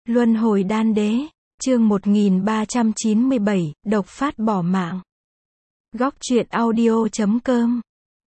Luân hồi đan đế, chương 1397, độc phát bỏ mạng. Góc truyện audio.com